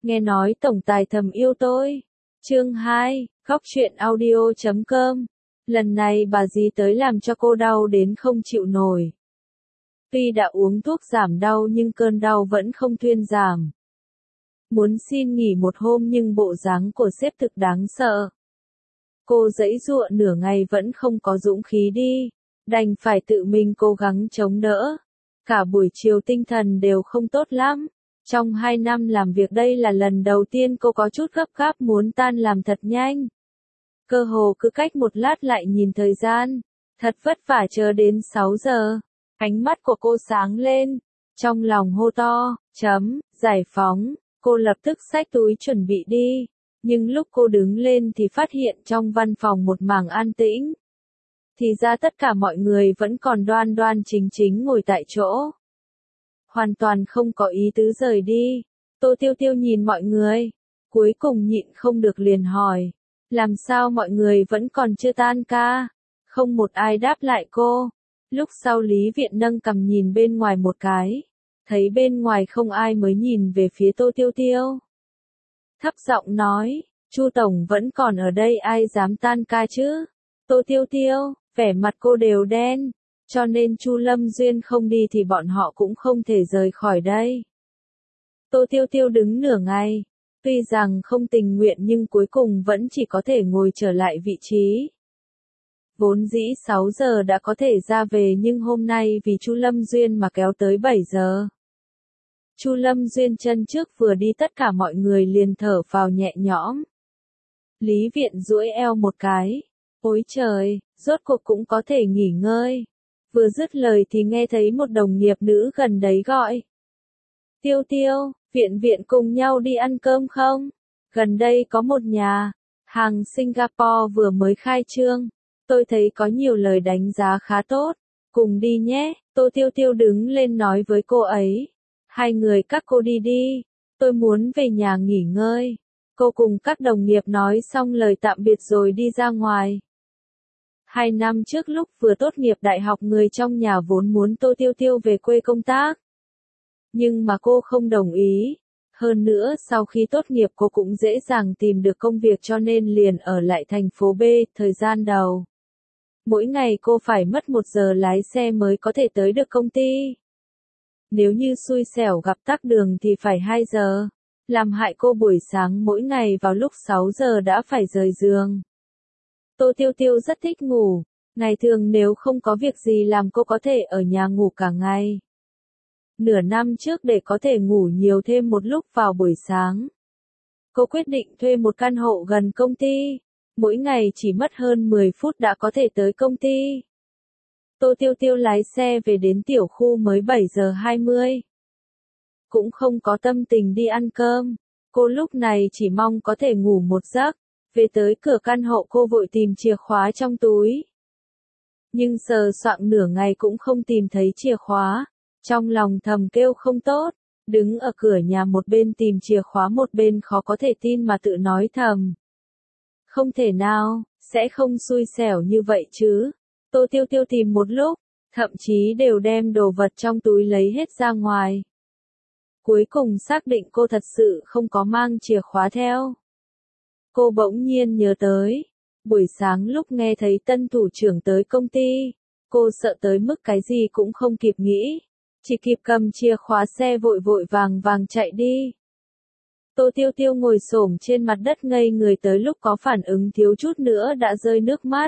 Nghe nói tổng tài thầm yêu tôi. Chương 2, Góc truyện audio.com. Lần này bà dì tới làm cho cô đau đến không chịu nổi. Tuy đã uống thuốc giảm đau nhưng cơn đau vẫn không thuyên giảm. Muốn xin nghỉ một hôm nhưng bộ dáng của sếp thực đáng sợ. Cô giãy giụa nửa ngày vẫn không có dũng khí đi, đành phải tự mình cố gắng chống đỡ. Cả buổi chiều tinh thần đều không tốt lắm. Trong 2 năm làm việc đây là lần đầu tiên cô có chút gấp gáp muốn tan làm thật nhanh. Cơ hồ cứ cách một lát lại nhìn thời gian. Thật vất vả chờ đến 6 giờ. Ánh mắt của cô sáng lên. Trong lòng hô to, giải phóng. Cô lập tức xách túi chuẩn bị đi. Nhưng lúc cô đứng lên thì phát hiện trong văn phòng một mảng an tĩnh. Thì ra tất cả mọi người vẫn còn đoan đoan chính chính ngồi tại chỗ. Hoàn toàn không có ý tứ rời đi. Tô Tiêu Tiêu nhìn mọi người. Cuối cùng nhịn không được liền hỏi. Làm sao mọi người vẫn còn chưa tan ca? Không một ai đáp lại cô. Lúc sau Lý Viện nâng cằm nhìn bên ngoài một cái. Thấy bên ngoài không ai mới nhìn về phía Tô Tiêu Tiêu. Thấp giọng nói, Chu Tổng vẫn còn ở đây ai dám tan ca chứ? Tô Tiêu Tiêu, vẻ mặt cô đều đen. Cho nên Chu Lâm Duyên không đi thì bọn họ cũng không thể rời khỏi đây. Tô Tiêu Tiêu đứng nửa ngày. Tuy rằng không tình nguyện nhưng cuối cùng vẫn chỉ có thể ngồi trở lại vị trí. Vốn dĩ 6 giờ đã có thể ra về nhưng hôm nay vì Chu Lâm Duyên mà kéo tới 7 giờ. Chu Lâm Duyên chân trước vừa đi tất cả mọi người liền thở phào nhẹ nhõm. Lý Viện duỗi eo một cái. Ôi trời, rốt cuộc cũng có thể nghỉ ngơi. Vừa dứt lời thì nghe thấy một đồng nghiệp nữ gần đấy gọi. Tiêu Tiêu, Viện cùng nhau đi ăn cơm không? Gần đây có một nhà hàng Singapore vừa mới khai trương. Tôi thấy có nhiều lời đánh giá khá tốt. Cùng đi nhé. Tô Tiêu Tiêu đứng lên nói với cô ấy. Hai người các cô đi đi. Tôi muốn về nhà nghỉ ngơi. Cô cùng các đồng nghiệp nói xong lời tạm biệt rồi đi ra ngoài. 2 năm trước lúc vừa tốt nghiệp đại học người trong nhà vốn muốn Tô Tiêu Tiêu về quê công tác. Nhưng mà cô không đồng ý. Hơn nữa sau khi tốt nghiệp cô cũng dễ dàng tìm được công việc cho nên liền ở lại thành phố B thời gian đầu. Mỗi ngày cô phải mất 1 giờ lái xe mới có thể tới được công ty. Nếu như xui xẻo gặp tắc đường thì phải 2 giờ. Làm hại cô buổi sáng mỗi ngày vào lúc 6 giờ đã phải rời giường. Tô Tiêu Tiêu rất thích ngủ. Ngày thường nếu không có việc gì làm cô có thể ở nhà ngủ cả ngày. Nửa năm trước để có thể ngủ nhiều thêm một lúc vào buổi sáng. Cô quyết định thuê một căn hộ gần công ty. Mỗi ngày chỉ mất hơn 10 phút đã có thể tới công ty. Tô Tiêu Tiêu lái xe về đến tiểu khu mới 7 giờ 20. Cũng không có tâm tình đi ăn cơm. Cô lúc này chỉ mong có thể ngủ một giấc. Về tới cửa căn hộ cô vội tìm chìa khóa trong túi. Nhưng sờ soạng nửa ngày cũng không tìm thấy chìa khóa. Trong lòng thầm kêu không tốt. Đứng ở cửa nhà một bên tìm chìa khóa một bên khó có thể tin mà tự nói thầm. Không thể nào, sẽ không xui xẻo như vậy chứ. Tô Tiêu Tiêu tìm một lúc, thậm chí đều đem đồ vật trong túi lấy hết ra ngoài. Cuối cùng xác định cô thật sự không có mang chìa khóa theo. Cô bỗng nhiên nhớ tới. Buổi sáng lúc nghe thấy tân thủ trưởng tới công ty, cô sợ tới mức cái gì cũng không kịp nghĩ. Chỉ kịp cầm chìa khóa xe vội vội vàng vàng chạy đi. Tô Tiêu Tiêu ngồi xổm trên mặt đất ngây người tới lúc có phản ứng thiếu chút nữa đã rơi nước mắt.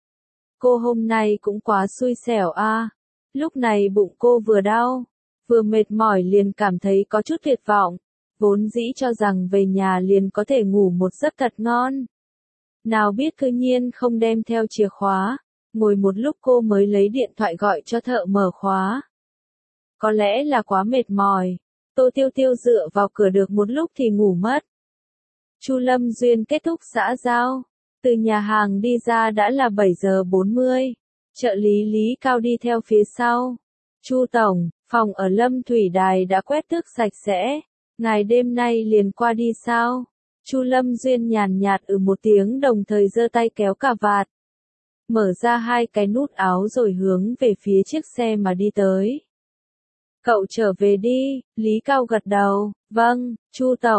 Cô hôm nay cũng quá xui xẻo a. Lúc này bụng cô vừa đau, vừa mệt mỏi liền cảm thấy có chút tuyệt vọng. Vốn dĩ cho rằng về nhà liền có thể ngủ một giấc thật ngon. Nào biết cư nhiên không đem theo chìa khóa. Ngồi một lúc cô mới lấy điện thoại gọi cho thợ mở khóa. Có lẽ là quá mệt mỏi. Tô Tiêu Tiêu dựa vào cửa được một lúc thì ngủ mất. Chu Lâm Duyên kết thúc xã giao. Từ nhà hàng đi ra đã là 7 giờ 40. Trợ lý Lý Cao đi theo phía sau. Chu Tổng, phòng ở Lâm Thủy Đài đã quét tước sạch sẽ. Ngài đêm nay liền qua đi sao? Chu Lâm Duyên nhàn nhạt một tiếng đồng thời giơ tay kéo cà vạt. Mở ra 2 cái nút áo rồi hướng về phía chiếc xe mà đi tới. Cậu trở về đi, Lý Cao gật đầu, vâng, Chu Tổng.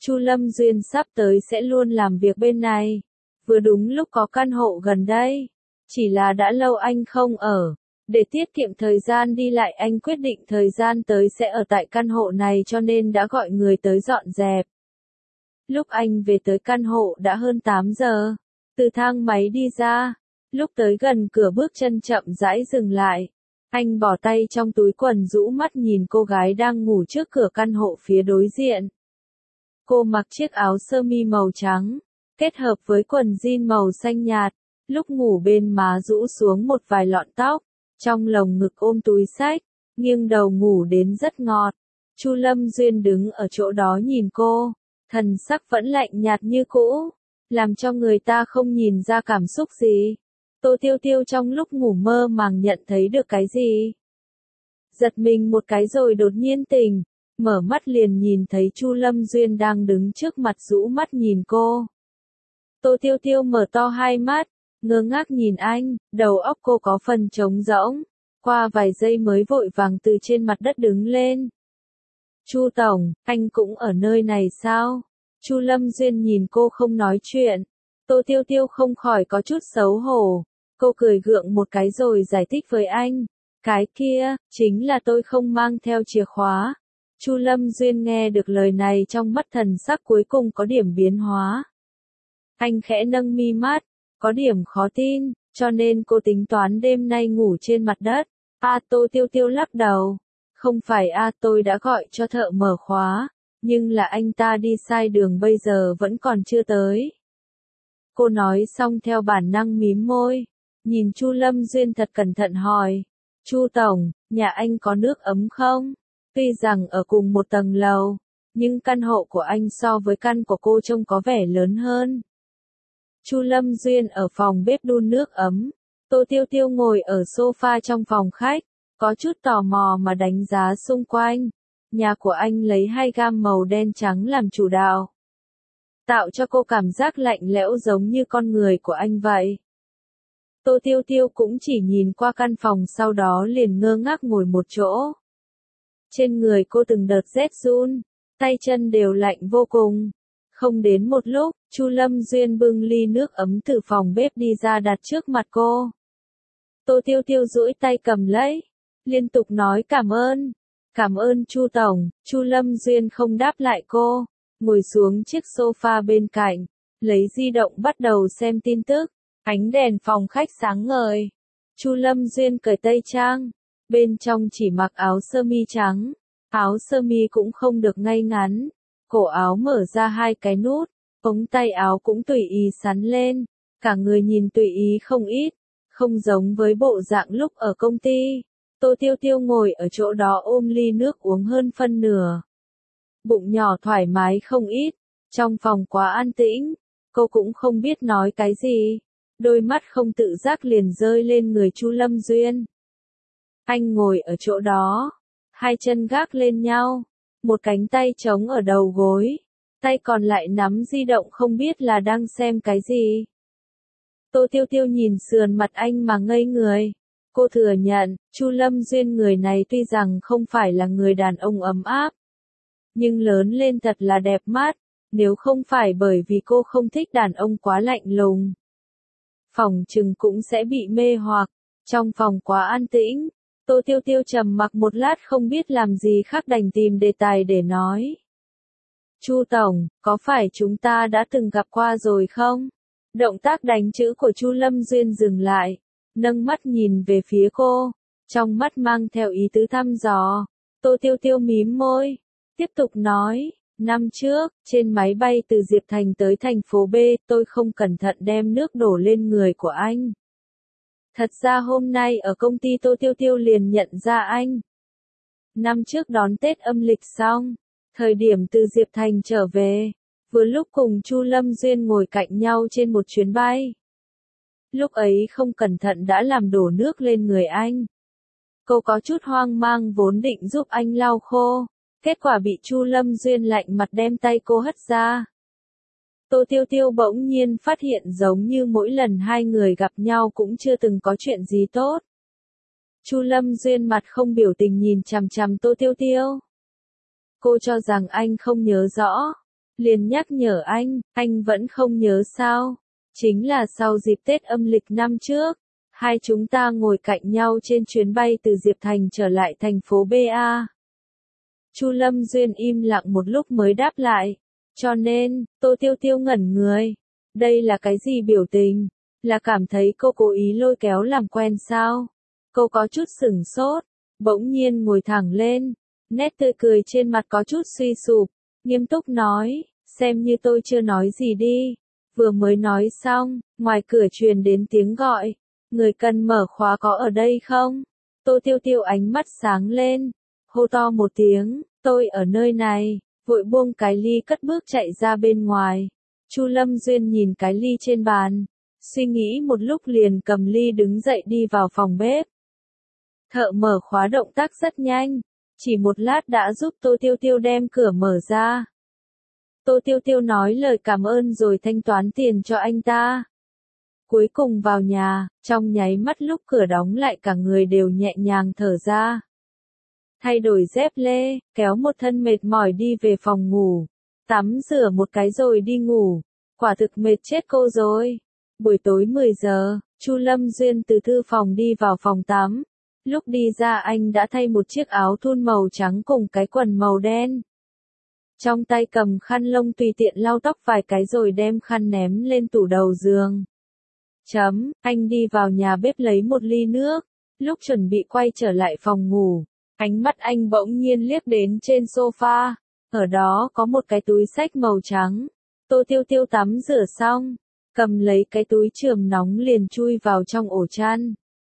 Chu Lâm Duyên sắp tới sẽ luôn làm việc bên này. Vừa đúng lúc có căn hộ gần đây. Chỉ là đã lâu anh không ở. Để tiết kiệm thời gian đi lại anh quyết định thời gian tới sẽ ở tại căn hộ này cho nên đã gọi người tới dọn dẹp. Lúc anh về tới căn hộ đã hơn 8 giờ. Từ thang máy đi ra. Lúc tới gần cửa bước chân chậm rãi dừng lại. Anh bỏ tay trong túi quần rũ mắt nhìn cô gái đang ngủ trước cửa căn hộ phía đối diện. Cô mặc chiếc áo sơ mi màu trắng, kết hợp với quần jean màu xanh nhạt. Lúc ngủ bên má rũ xuống một vài lọn tóc. Trong lồng ngực ôm túi xách, nghiêng đầu ngủ đến rất ngọt. Chu Lâm Duyên đứng ở chỗ đó nhìn cô, thần sắc vẫn lạnh nhạt như cũ, làm cho người ta không nhìn ra cảm xúc gì. Tô Tiêu Tiêu trong lúc ngủ mơ màng nhận thấy được cái gì. Giật mình một cái rồi đột nhiên tỉnh, mở mắt liền nhìn thấy Chu Lâm Duyên đang đứng trước mặt rũ mắt nhìn cô. Tô Tiêu Tiêu mở to hai mắt, ngơ ngác nhìn anh, đầu óc cô có phần trống rỗng, qua vài giây mới vội vàng từ trên mặt đất đứng lên. Chu Tổng, anh cũng ở nơi này sao? Chu Lâm Duyên nhìn cô không nói chuyện. Tô Tiêu Tiêu không khỏi có chút xấu hổ. Cô cười gượng một cái rồi giải thích với anh. Cái kia, chính là tôi không mang theo chìa khóa. Chu Lâm Duyên nghe được lời này trong mắt thần sắc cuối cùng có điểm biến hóa. Anh khẽ nâng mi mắt, có điểm khó tin, cho nên cô tính toán đêm nay ngủ trên mặt đất. Tô Tiêu Tiêu lắc đầu. Không phải tôi đã gọi cho thợ mở khóa, nhưng là anh ta đi sai đường bây giờ vẫn còn chưa tới. Cô nói xong theo bản năng mím môi, nhìn Chu Lâm Duyên thật cẩn thận hỏi. Chu Tổng, nhà anh có nước ấm không? Tuy rằng ở cùng một tầng lầu, nhưng căn hộ của anh so với căn của cô trông có vẻ lớn hơn. Chu Lâm Duyên ở phòng bếp đun nước ấm. Tô Tiêu Tiêu ngồi ở sofa trong phòng khách, có chút tò mò mà đánh giá xung quanh. Nhà của anh lấy hai gam màu đen trắng làm chủ đạo, tạo cho cô cảm giác lạnh lẽo giống như con người của anh vậy. Tô Tiêu Tiêu cũng chỉ nhìn qua căn phòng sau đó liền ngơ ngác ngồi một chỗ. Trên người cô từng đợt rét run, tay chân đều lạnh vô cùng. Không đến một lúc, Chu Lâm Duyên bưng ly nước ấm từ phòng bếp đi ra đặt trước mặt cô. Tô Tiêu Tiêu duỗi tay cầm lấy, liên tục nói cảm ơn Chu Tổng. Chu Lâm Duyên không đáp lại cô, ngồi xuống chiếc sofa bên cạnh, lấy di động bắt đầu xem tin tức. Ánh đèn phòng khách sáng ngời. Chu Lâm Duyên cởi tây trang, bên trong chỉ mặc áo sơ mi trắng, áo sơ mi cũng không được ngay ngắn, cổ áo mở ra hai cái nút, ống tay áo cũng tùy ý sắn lên, cả người nhìn tùy ý không ít, không giống với bộ dạng lúc ở công ty. Tô Tiêu Tiêu ngồi ở chỗ đó ôm ly nước uống hơn phân nửa. Bụng nhỏ thoải mái không ít, trong phòng quá an tĩnh, cô cũng không biết nói cái gì, đôi mắt không tự giác liền rơi lên người Chu Lâm Duyên. Anh ngồi ở chỗ đó, hai chân gác lên nhau, một cánh tay trống ở đầu gối, tay còn lại nắm di động không biết là đang xem cái gì. Tô Tiêu Tiêu nhìn sườn mặt anh mà ngây người. Cô thừa nhận, Chu Lâm Duyên người này tuy rằng không phải là người đàn ông ấm áp, nhưng lớn lên thật là đẹp mắt, nếu không phải bởi vì cô không thích đàn ông quá lạnh lùng, phòng chừng cũng sẽ bị mê hoặc. Trong phòng quá an tĩnh, Tô Tiêu Tiêu trầm mặc một lát không biết làm gì khác đành tìm đề tài để nói. Chu Tổng, có phải chúng ta đã từng gặp qua rồi không? Động tác đánh chữ của Chu Lâm Duyên dừng lại, nâng mắt nhìn về phía cô, trong mắt mang theo ý tứ thăm dò. Tô Tiêu Tiêu mím môi, tiếp tục nói, năm trước, trên máy bay từ Diệp Thành tới thành phố B, tôi không cẩn thận đem nước đổ lên người của anh. Thật ra hôm nay ở công ty Tô Tiêu Tiêu liền nhận ra anh. Năm trước đón Tết âm lịch xong, thời điểm từ Diệp Thành trở về, vừa lúc cùng Chu Lâm Duyên ngồi cạnh nhau trên một chuyến bay. Lúc ấy không cẩn thận đã làm đổ nước lên người anh. Cô có chút hoang mang vốn định giúp anh lau khô, kết quả bị Chu Lâm Duyên lạnh mặt đem tay cô hất ra. Tô Tiêu Tiêu bỗng nhiên phát hiện giống như mỗi lần hai người gặp nhau cũng chưa từng có chuyện gì tốt. Chu Lâm Duyên mặt không biểu tình nhìn chằm chằm Tô Tiêu Tiêu. Cô cho rằng anh không nhớ rõ, liền nhắc nhở anh vẫn không nhớ sao? Chính là sau dịp Tết âm lịch năm trước, hai chúng ta ngồi cạnh nhau trên chuyến bay từ Diệp Thành trở lại thành phố BA. Chu Lâm Duyên im lặng một lúc mới đáp lại. Cho nên, Tô Tiêu Tiêu ngẩn người. Đây là cái gì biểu tình? Là cảm thấy cô cố ý lôi kéo làm quen sao? Cô có chút sửng sốt, bỗng nhiên ngồi thẳng lên, nét tươi cười trên mặt có chút suy sụp, nghiêm túc nói, xem như tôi chưa nói gì đi. Vừa mới nói xong, ngoài cửa truyền đến tiếng gọi, người cần mở khóa có ở đây không? Tô Tiêu Tiêu ánh mắt sáng lên, hô to một tiếng, tôi ở nơi này, vội buông cái ly cất bước chạy ra bên ngoài. Chu Lâm Duyên nhìn cái ly trên bàn, suy nghĩ một lúc liền cầm ly đứng dậy đi vào phòng bếp. Thợ mở khóa động tác rất nhanh, chỉ một lát đã giúp Tô Tiêu Tiêu đem cửa mở ra. Tô Tiêu Tiêu nói lời cảm ơn rồi thanh toán tiền cho anh ta. Cuối cùng vào nhà, trong nháy mắt lúc cửa đóng lại cả người đều nhẹ nhàng thở ra. Thay đổi dép lê, kéo một thân mệt mỏi đi về phòng ngủ. Tắm rửa một cái rồi đi ngủ. Quả thực mệt chết cô rồi. Buổi tối 10 giờ, Chu Lâm Duyên từ thư phòng đi vào phòng tắm. Lúc đi ra anh đã thay một chiếc áo thun màu trắng cùng cái quần màu đen. Trong tay cầm khăn lông tùy tiện lau tóc vài cái rồi đem khăn ném lên tủ đầu giường. Anh đi vào nhà bếp lấy một ly nước. Lúc chuẩn bị quay trở lại phòng ngủ, ánh mắt anh bỗng nhiên liếc đến trên sofa. Ở đó có một cái túi xách màu trắng. Tô Tiêu Tiêu tắm rửa xong, cầm lấy cái túi chườm nóng liền chui vào trong ổ chăn.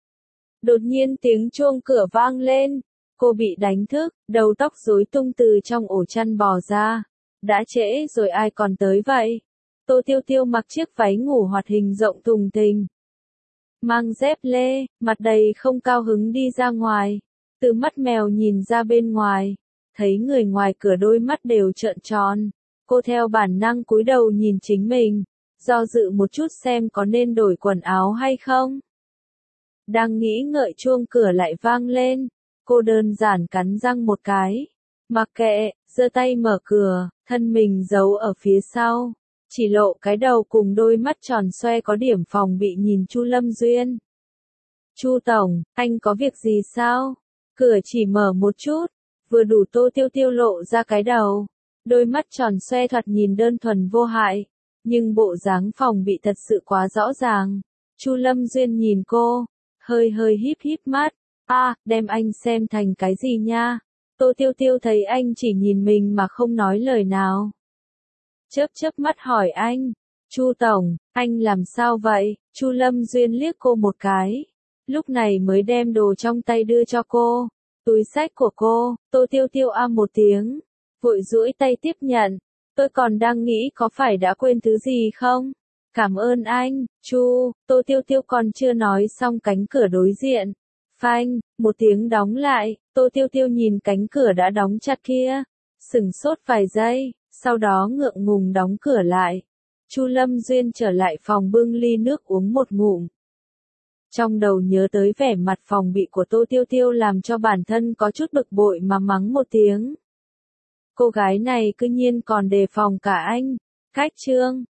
Đột nhiên tiếng chuông cửa vang lên, cô bị đánh thức, đầu tóc rối tung từ trong ổ chăn bò ra. Đã trễ rồi ai còn tới vậy? Tô Tiêu Tiêu mặc chiếc váy ngủ hoạt hình rộng thùng thình, mang dép lê, mặt đầy không cao hứng đi ra ngoài. Từ mắt mèo nhìn ra bên ngoài, thấy người ngoài cửa đôi mắt đều trợn tròn. Cô theo bản năng cúi đầu nhìn chính mình, do dự một chút xem có nên đổi quần áo hay không. Đang nghĩ ngợi chuông cửa lại vang lên, cô đơn giản cắn răng một cái. Mặc kệ, giơ tay mở cửa, thân mình giấu ở phía sau, chỉ lộ cái đầu cùng đôi mắt tròn xoe có điểm phòng bị nhìn Chu Lâm Duyên. Chu Tổng, anh có việc gì sao? Cửa chỉ mở một chút, vừa đủ Tô Tiêu Tiêu lộ ra cái đầu. Đôi mắt tròn xoe thoạt nhìn đơn thuần vô hại, nhưng bộ dáng phòng bị thật sự quá rõ ràng. Chu Lâm Duyên nhìn cô, hơi híp híp mắt. Đem anh xem thành cái gì nha? Tô Tiêu Tiêu thấy anh chỉ nhìn mình mà không nói lời nào. Chớp mắt hỏi anh, Chu Tổng, anh làm sao vậy? Chu Lâm Duyên liếc cô một cái, lúc này mới đem đồ trong tay đưa cho cô. Túi xách của cô. Tô Tiêu Tiêu một tiếng, vội duỗi tay tiếp nhận. Tôi còn đang nghĩ có phải đã quên thứ gì không? Cảm ơn anh, Chu. Tô Tiêu Tiêu còn chưa nói xong cánh cửa đối diện. Phanh, một tiếng đóng lại. Tô Tiêu Tiêu nhìn cánh cửa đã đóng chặt kia, sửng sốt vài giây, sau đó ngượng ngùng đóng cửa lại. Chu Lâm Duyên trở lại phòng bưng ly nước uống một ngụm. Trong đầu nhớ tới vẻ mặt phòng bị của Tô Tiêu Tiêu làm cho bản thân có chút bực bội mà mắng một tiếng. Cô gái này cư nhiên còn đề phòng cả anh. Cách chương